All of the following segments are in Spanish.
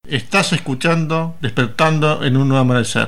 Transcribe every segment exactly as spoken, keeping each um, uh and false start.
Estás escuchando Despertando en un Nuevo Amanecer.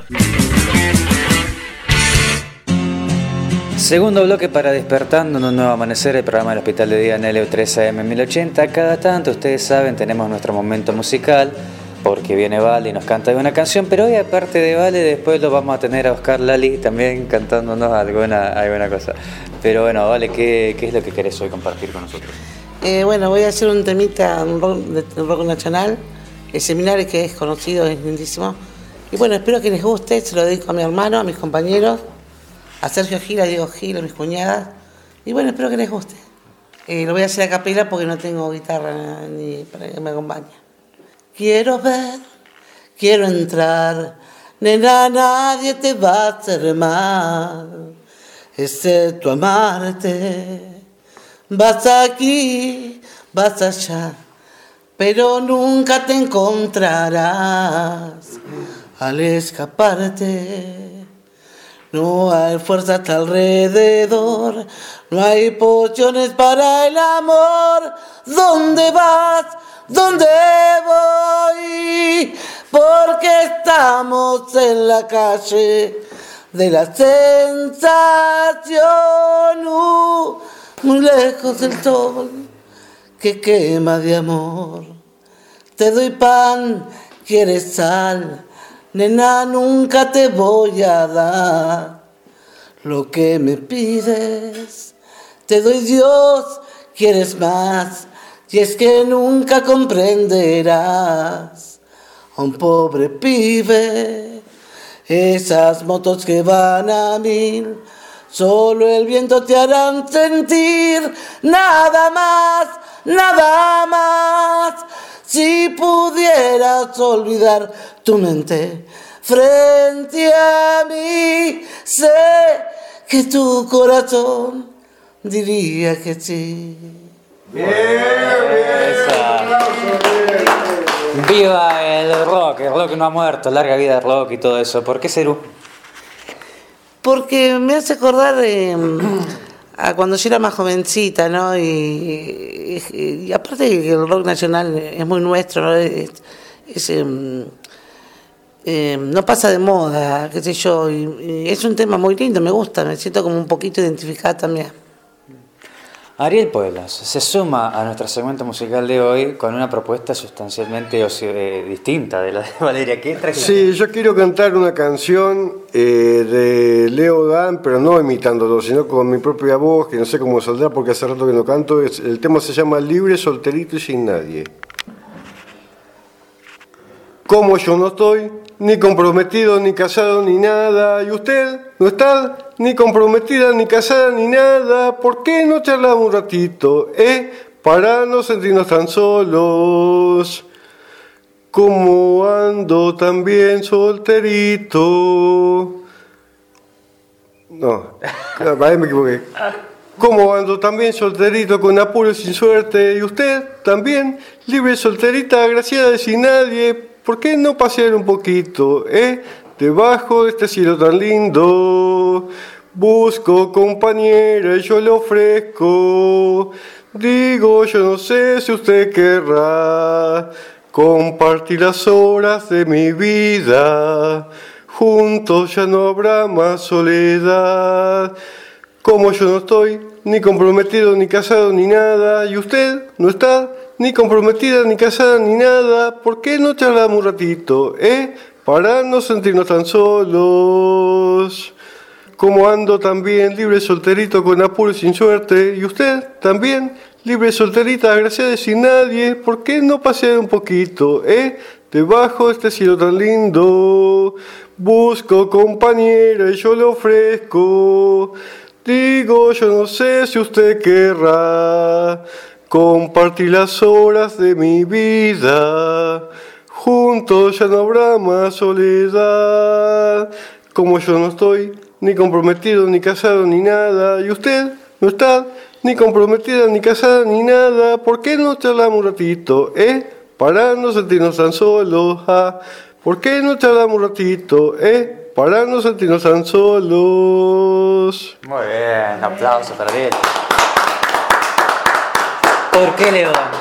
Segundo bloque para Despertando en un Nuevo Amanecer, el programa del Hospital de Día en L U tres A M mil ochenta. Cada tanto, ustedes saben, tenemos nuestro momento musical, porque viene Vale y nos canta una canción, pero hoy, aparte de Vale, después lo vamos a tener a Oscar Lali también cantándonos alguna, alguna cosa. Pero bueno, Vale, ¿qué, qué es lo que querés hoy compartir con nosotros? Eh, bueno, voy a hacer un temita, un rock, de, rock nacional. El seminario, que es conocido, es lindísimo. Y bueno, espero que les guste. Se lo dedico a mi hermano, a mis compañeros, a Sergio Gil, a Diego Gil, a mis cuñadas. Y bueno, espero que les guste. Eh, lo voy a hacer a capela porque no tengo guitarra ni para que me acompañe. Quiero ver, quiero entrar, nena, nadie te va a hacer mal, excepto amarte. Vas aquí, vas allá, pero nunca te encontrarás al escaparte. No hay fuerza a tu alrededor, no hay pociones para el amor. ¿Dónde vas? ¿Dónde voy? Porque estamos en la calle de la sensación, uh, muy lejos del sol que quema de amor. Te doy pan, quieres sal, nena, nunca te voy a dar lo que me pides. Te doy Dios, quieres más, y es que nunca comprenderás a un pobre pibe. Esas motos que van a mil, solo el viento te harán sentir, nada más, nada más. Si pudieras olvidar tu mente frente a mí, sé que tu corazón diría que sí. Bien, bien. Viva el rock, el rock no ha muerto, larga vida el rock y todo eso. ¿Por qué Cerú? Porque me hace acordar eh, a cuando yo era más jovencita, ¿no? Y, y, y aparte que el rock nacional es muy nuestro, ¿no? Es, es, eh, eh, no pasa de moda, qué sé yo. Y, y es un tema muy lindo, me gusta, me siento como un poquito identificada también. Ariel Pueblas se suma a nuestro segmento musical de hoy con una propuesta sustancialmente o sea, eh, distinta de la de Valeria. ¿Qué traes? Sí, yo quiero cantar una canción eh, de Leo Dan, pero no imitándolo, sino con mi propia voz, que no sé cómo saldrá porque hace rato que no canto. Es, el tema se llama Libre, solterito y sin nadie. Como yo no estoy ni comprometido, ni casado, ni nada, y usted no está ni comprometida, ni casada, ni nada, ¿por qué no charlamos un ratito, eh? Para no sentirnos tan solos. Como ando también solterito. No, ahí me equivoqué. Como ando también solterito, con apuro y sin suerte, y usted también, libre, solterita, agraciada y sin nadie, ¿por qué no pasear un poquito, eh? Debajo de este cielo tan lindo, busco compañera y yo le ofrezco. Digo, yo no sé si usted querrá compartir las horas de mi vida. Juntos ya no habrá más soledad. Como yo no estoy ni comprometido, ni casado, ni nada, y usted no está ni comprometida, ni casada, ni nada, ¿por qué no charlamos un ratito, eh? Para no sentirnos tan solos. Como ando también libre, solterito, con apuro y sin suerte, y usted también libre, solterita, agraciada y sin nadie, ¿por qué no pasear un poquito, eh? Debajo de este cielo tan lindo, busco compañera y yo le ofrezco. Digo, yo no sé si usted querrá compartir las horas de mi vida. Juntos ya no habrá más soledad. Como yo no estoy ni comprometido, ni casado, ni nada, y usted no está ni comprometida, ni casada, ni nada, ¿por qué no charlamos un ratito, eh? Para no sentirnos tan solos, ah. ¿Por qué no charlamos un ratito, eh? Para no sentirnos tan solos. Muy bien, aplausos para él. ¿Por qué León?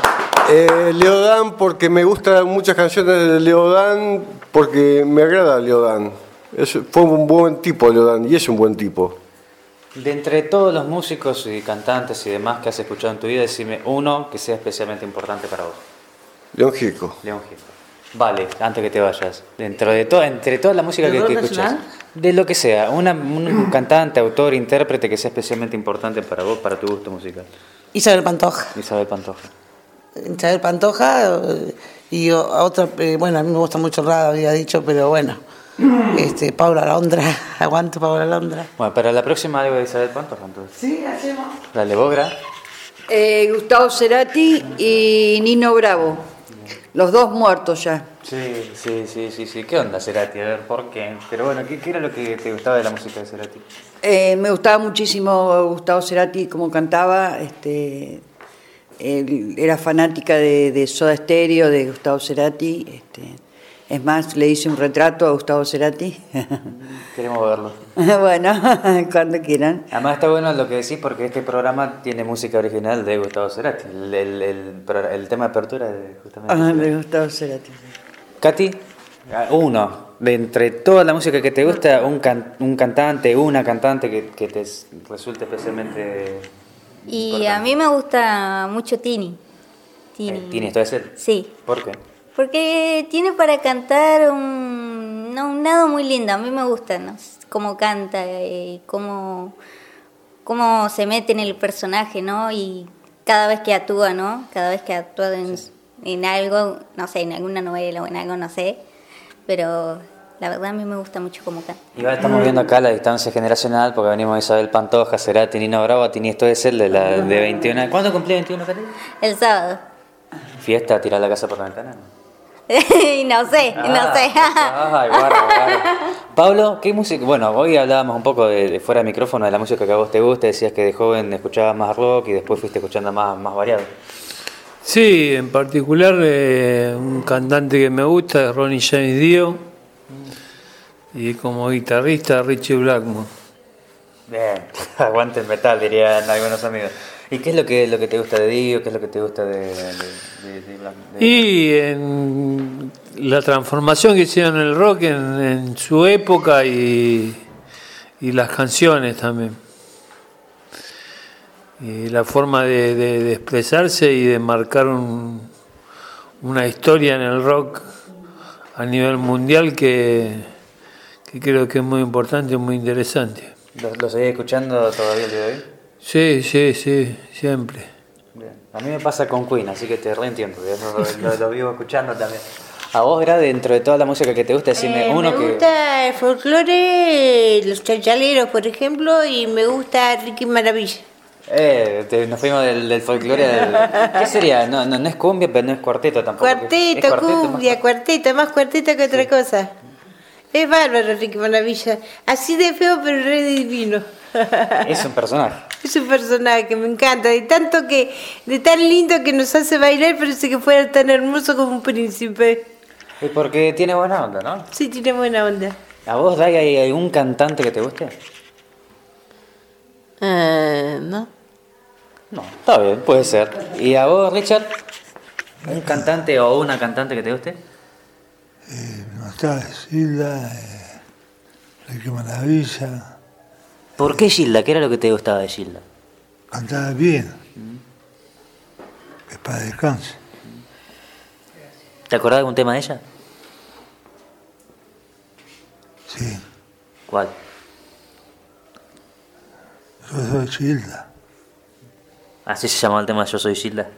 Eh, Leodán, porque me gustan muchas canciones de Leodán, porque me agrada Leodán. Es, fue un buen tipo Leodán y es un buen tipo. De entre todos los músicos y cantantes y demás que has escuchado en tu vida, decime uno que sea especialmente importante para vos. León Gieco. León Gieco. Vale, antes que te vayas. Dentro de todo, entre toda la música que, que escuchas, de lo que sea, una, un cantante, autor, intérprete que sea especialmente importante para vos, para tu gusto musical. Isabel Pantoja. Isabel Pantoja. Isabel Pantoja y otra, eh, bueno, a mí me gusta mucho el rap, había dicho, pero bueno, este, Paula Londra, aguanto Paula Londra. Bueno, para la próxima algo de Isabel Pantoja, entonces. Sí, hacemos. Dale, Bogra. Eh, Gustavo Cerati y Nino Bravo, los dos muertos ya. Sí, sí, sí, sí, sí. ¿Qué onda Cerati? A ver, ¿por qué? Pero bueno, ¿qué, qué era lo que te gustaba de la música de Cerati? Eh, me gustaba muchísimo Gustavo Cerati, como cantaba. Este, él era fanática de, de Soda Stereo, de Gustavo Cerati. Este, es más, le hice un retrato a Gustavo Cerati. Queremos verlo. Bueno, cuando quieran. Además está bueno lo que decís porque este programa tiene música original de Gustavo Cerati. El, el, el, el tema de apertura de justamente Ah, Cerati. de Gustavo Cerati. Katy, uno, de entre toda la música que te gusta, un, can, un cantante, una cantante que, que te resulte especialmente Y importante. a mí me gusta mucho Tini. Tini. Eh, ¿Tini esto es él? Sí. ¿Por qué? Porque tiene para cantar un, no, un lado muy lindo. A mí me gusta, ¿no? Cómo canta y cómo, cómo se mete en el personaje, ¿no? Y cada vez que actúa, ¿no? Cada vez que actúa en, sí. en algo, no sé, en alguna novela o en algo, no sé. Pero la verdad a mí me gusta mucho cómo canta. Y ahora estamos viendo acá la distancia generacional porque venimos de Isabel Pantoja, Cerati, Nino Bravo, Tini esto es el de la de veintiuno. ¿Cuándo cumplí veintiuno, Katy? El sábado. ¿Fiesta, tirar la casa por la ventana? no sé, Ah, no sé. Ay, guarda, guarda. Pablo, ¿qué música? Bueno, hoy hablábamos un poco de, de fuera de micrófono de la música que a vos te gusta. Decías que de joven escuchabas más rock y después fuiste escuchando más, más variado. Sí, en particular eh, un cantante que me gusta es Ronnie James Dio y como guitarrista Richie Blackmore. Bien, aguante el metal, dirían algunos amigos. ¿Y qué es lo que, lo que te gusta de Dio? ¿Qué es lo que te gusta de, de, de, de Blackmore? Y en la transformación que hicieron el rock en, en su época y, y las canciones también. Y la forma de, de, de expresarse y de marcar un, una historia en el rock a nivel mundial que, que creo que es muy importante y muy interesante. ¿Lo, lo seguís escuchando todavía el día de hoy? Sí, sí, sí, siempre. Bien. A mí me pasa con Queen, así que te reentiendo, lo, lo, lo vivo escuchando también. A vos, Gra, dentro de toda la música que te gusta, decime eh, uno me que... Me gusta el folclore, los chachaleros, por ejemplo, y me gusta Ricky Maravilla. Eh, te, nos fuimos del, del folclore del... ¿Qué sería? No, no, no es cumbia, pero no es cuarteto tampoco. Cuarteto, es cuarteto cumbia, más... cuarteto, más cuarteto que otra sí. cosa. Es bárbaro Ricky Maravilla. Así de feo, pero re divino. Es un personaje. Es un personaje que me encanta, de tanto que, de tan lindo que nos hace bailar, parece que fuera tan hermoso como un príncipe. Y porque tiene buena onda, ¿no? Sí, tiene buena onda. ¿A vos, Dai, hay algún cantante que te guste? Eh, no. No, está bien, puede ser. ¿Y a vos, Richard? ¿Un cantante o una cantante que te guste? Eh, me gustaba Gilda, eh, Ricky Maravilla. ¿Por qué Gilda? ¿Qué era lo que te gustaba de Gilda? Cantaba bien. Mm. Que para descanse. ¿Te acordás de algún tema de ella? Sí. ¿Cuál? Yo soy Gilda. ¿Así se llamaba el tema Yo soy Gilda?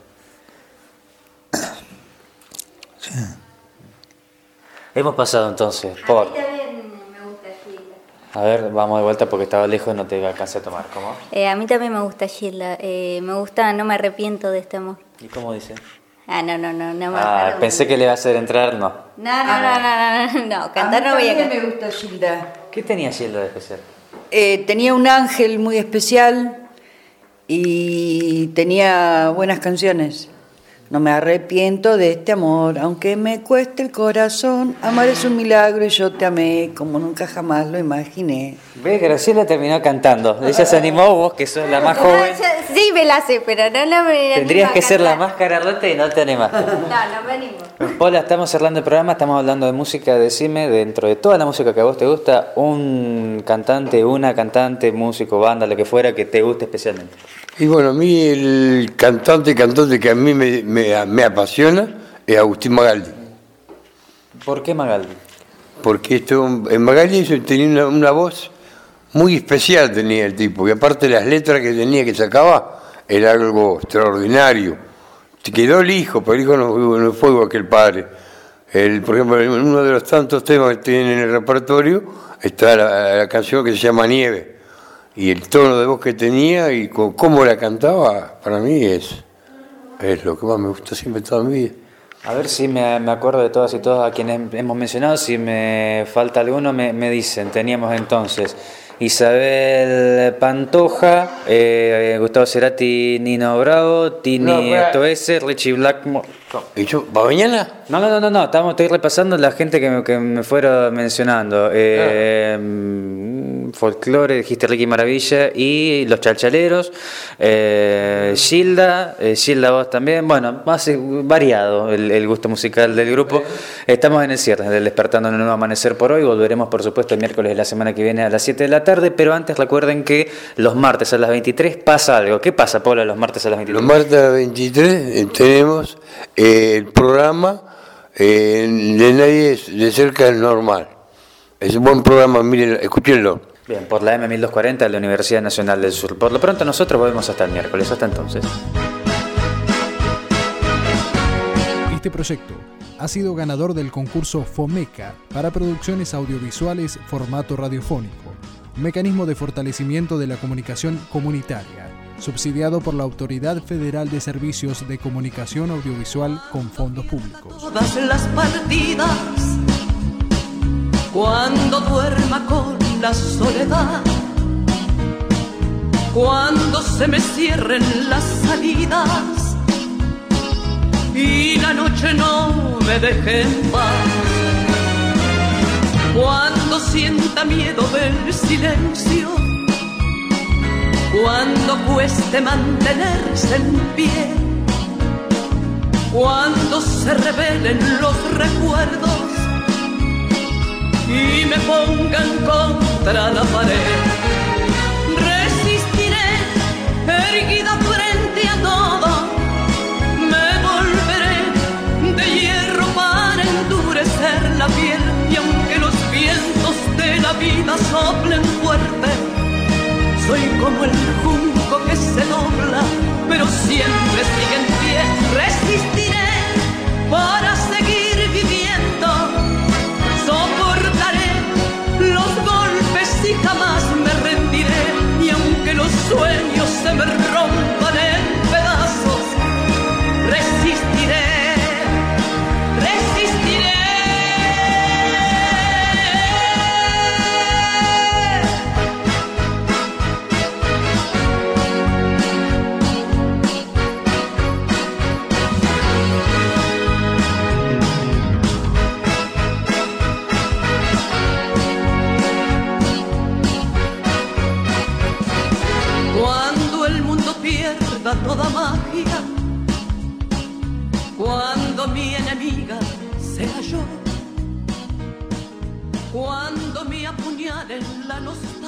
Sí. Hemos pasado entonces por... A mí también me gusta Gilda. A ver, vamos de vuelta porque estaba lejos y no te alcancé a tomar. ¿Cómo? Eh, a mí también me gusta Gilda. Eh, me gusta No me arrepiento de este amor. ¿Y cómo dice? Ah, no, no, no, no me Ah, arrepiento. pensé que le iba a hacer entrar, no. No, no, no, no, no, no, cantar no voy a cantar. me gusta Gilda. ¿Qué tenía Gilda de especial? Eh, tenía un ángel muy especial y tenía buenas canciones. No me arrepiento de este amor, aunque me cueste el corazón. Amar es un milagro y yo te amé como nunca jamás lo imaginé. ¿Ves? Graciela terminó cantando. Ella se animó, vos que sos la más joven. Sí, me la sé, pero no la me Tendrías que animo a ser la cantar. más cararlota y no te animaste. No, no me animo. Paula, estamos cerrando el programa, estamos hablando de música. Decime, dentro de toda la música que a vos te gusta, un cantante, una cantante, músico, banda, lo que fuera, que te guste especialmente. Y bueno, a mí el cantante, cantante que a mí me, me, me apasiona es Agustín Magaldi. ¿Por qué Magaldi? Porque esto, en Magaldi tenía una, una voz muy especial, tenía el tipo, y aparte las letras que tenía, que sacaba, era algo extraordinario. Quedó el hijo, pero el hijo no, no fue igual que el padre. El, por ejemplo, en uno de los tantos temas que tiene en el repertorio está la, la canción que se llama Nieve. Y el tono de voz que tenía y cómo la cantaba, para mí es, es lo que más me gusta siempre toda mi vida. A ver si me, me acuerdo de todas y todos a quienes hemos mencionado. Si me falta alguno, me, me dicen. Teníamos entonces Isabel Pantoja, eh, Gustavo Cerati, Nino Bravo, Tini No, Stoessel, Richie Blackmore. ¿Y yo, para mañana? No, no, no, no, no. Estamos, estoy repasando la gente que me, que me fueron mencionando. Eh, ah. Folclore, dijiste Ricky Maravilla y Los Chalchaleros, eh, Gilda, eh, Gilda vos también. Bueno, más eh, variado el, el gusto musical del grupo. Estamos en el cierre del Despertando en un Nuevo Amanecer por hoy. Volveremos, por supuesto, el miércoles de la semana que viene a las siete de la tarde, pero antes recuerden que los martes a las veintitrés pasa algo. ¿Qué pasa, Paula, los martes a las veintitrés? Los martes a las veintitrés eh, tenemos eh, el programa eh, de Nadie de Cerca del Normal. Es un buen programa, miren, escúchenlo. Bien, por la M mil doscientos cuarenta de la Universidad Nacional del Sur. Por lo pronto nosotros volvemos hasta el miércoles. Hasta entonces. Este proyecto ha sido ganador del concurso FOMECA para producciones audiovisuales formato radiofónico, un mecanismo de fortalecimiento de la comunicación comunitaria, subsidiado por la Autoridad Federal de Servicios de Comunicación Audiovisual con fondos públicos. Todas las partidas, cuando duerma con la soledad, cuando se me cierren las salidas y la noche no me deje en paz, cuando sienta miedo del silencio, cuando cueste mantenerse en pie, cuando se revelen los recuerdos y me pongan contra la pared, resistiré erguida frente a todo, me volveré de hierro para endurecer la piel, y aunque los vientos de la vida soplen fuerte, soy como el junco que se dobla, pero siempre sigue en pie. Resistiré para seguir viviendo, soportaré los golpes y jamás me rendiré. Y aunque los sueños se me rompan en pedazos, resistiré, resistiré. Toda magia, cuando mi enemiga sea yo, cuando me apuñalen la nostalgia.